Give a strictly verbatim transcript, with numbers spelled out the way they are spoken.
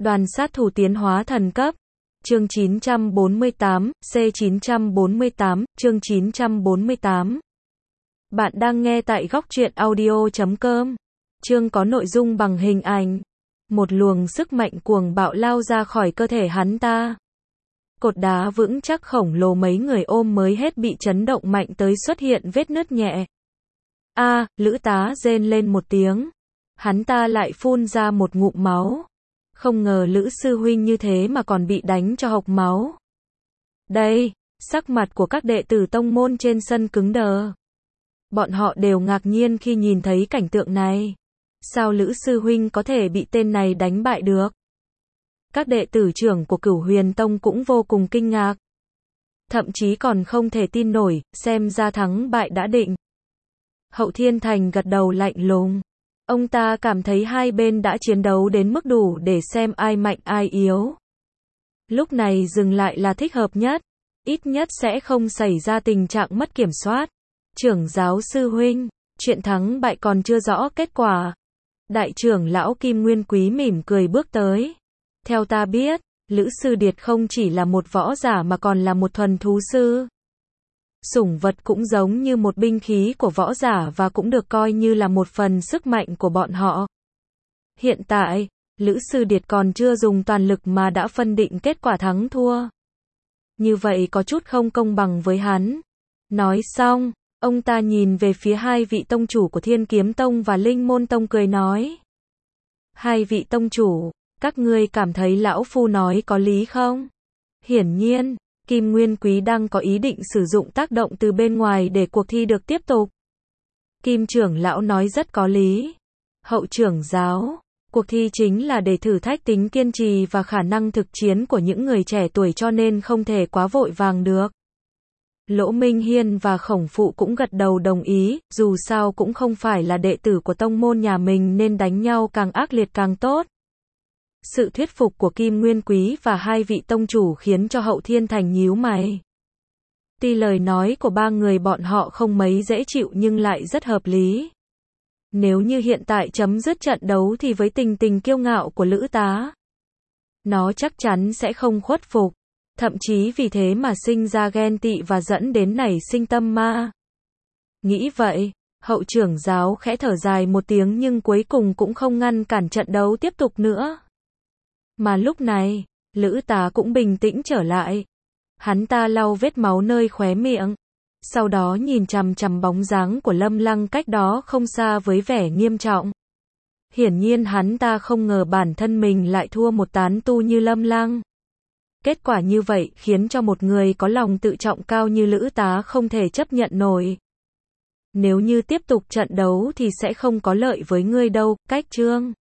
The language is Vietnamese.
Đoàn sát thủ tiến hóa thần cấp. Chương chín trăm bốn mươi tám, C chín trăm bốn mươi tám, chương chín trăm bốn mươi tám. Bạn đang nghe tại góc truyện audio chấm com. Chương có nội dung bằng hình ảnh. Một luồng sức mạnh cuồng bạo lao ra khỏi cơ thể hắn ta. Cột đá vững chắc khổng lồ mấy người ôm mới hết bị chấn động mạnh tới xuất hiện vết nứt nhẹ. A, Lữ Tá rên lên một tiếng. Hắn ta lại phun ra một ngụm máu. Không ngờ Lữ sư huynh như thế mà còn bị đánh cho hộc máu. Đây, sắc mặt của các đệ tử tông môn trên sân cứng đờ. Bọn họ đều ngạc nhiên khi nhìn thấy cảnh tượng này. Sao Lữ sư huynh có thể bị tên này đánh bại được? Các đệ tử trưởng của Cửu Huyền Tông cũng vô cùng kinh ngạc. Thậm chí còn không thể tin nổi, xem ra thắng bại đã định. Hậu Thiên Thành gật đầu lạnh lùng. Ông ta cảm thấy hai bên đã chiến đấu đến mức đủ để xem ai mạnh ai yếu. Lúc này dừng lại là thích hợp nhất. Ít nhất sẽ không xảy ra tình trạng mất kiểm soát. Trưởng giáo sư huynh, chuyện thắng bại còn chưa rõ kết quả. Đại trưởng lão Kim Nguyên Quý mỉm cười bước tới. Theo ta biết, Lữ Sư Điệt không chỉ là một võ giả mà còn là một thuần thú sư. Sủng vật cũng giống như một binh khí của võ giả và cũng được coi như là một phần sức mạnh của bọn họ. Hiện tại, Lữ Sư Điệt còn chưa dùng toàn lực mà đã phân định kết quả thắng thua. Như vậy có chút không công bằng với hắn. Nói xong, ông ta nhìn về phía hai vị tông chủ của Thiên Kiếm Tông và Linh Môn Tông cười nói. Hai vị tông chủ, các ngươi cảm thấy lão phu nói có lý không? Hiển nhiên, Kim Nguyên Quý đang có ý định sử dụng tác động từ bên ngoài để cuộc thi được tiếp tục. Kim trưởng lão nói rất có lý. Hậu trưởng giáo, cuộc thi chính là để thử thách tính kiên trì và khả năng thực chiến của những người trẻ tuổi cho nên không thể quá vội vàng được. Lỗ Minh Hiên và Khổng Phụ cũng gật đầu đồng ý, dù sao cũng không phải là đệ tử của tông môn nhà mình nên đánh nhau càng ác liệt càng tốt. Sự thuyết phục của Kim Nguyên Quý và hai vị tông chủ khiến cho Hậu Thiên Thành nhíu mày. Tuy lời nói của ba người bọn họ không mấy dễ chịu nhưng lại rất hợp lý. Nếu như hiện tại chấm dứt trận đấu thì với tình tình kiêu ngạo của Lữ Tá, nó chắc chắn sẽ không khuất phục. Thậm chí vì thế mà sinh ra ghen tị và dẫn đến nảy sinh tâm ma. Nghĩ vậy, hậu trưởng giáo khẽ thở dài một tiếng nhưng cuối cùng cũng không ngăn cản trận đấu tiếp tục nữa. Mà lúc này, Lữ Tá cũng bình tĩnh trở lại. Hắn ta lau vết máu nơi khóe miệng. Sau đó nhìn chằm chằm bóng dáng của Lâm Lăng cách đó không xa với vẻ nghiêm trọng. Hiển nhiên hắn ta không ngờ bản thân mình lại thua một tán tu như Lâm Lăng. Kết quả như vậy khiến cho một người có lòng tự trọng cao như Lữ Tá không thể chấp nhận nổi. Nếu như tiếp tục trận đấu thì sẽ không có lợi với ngươi đâu, cách chương.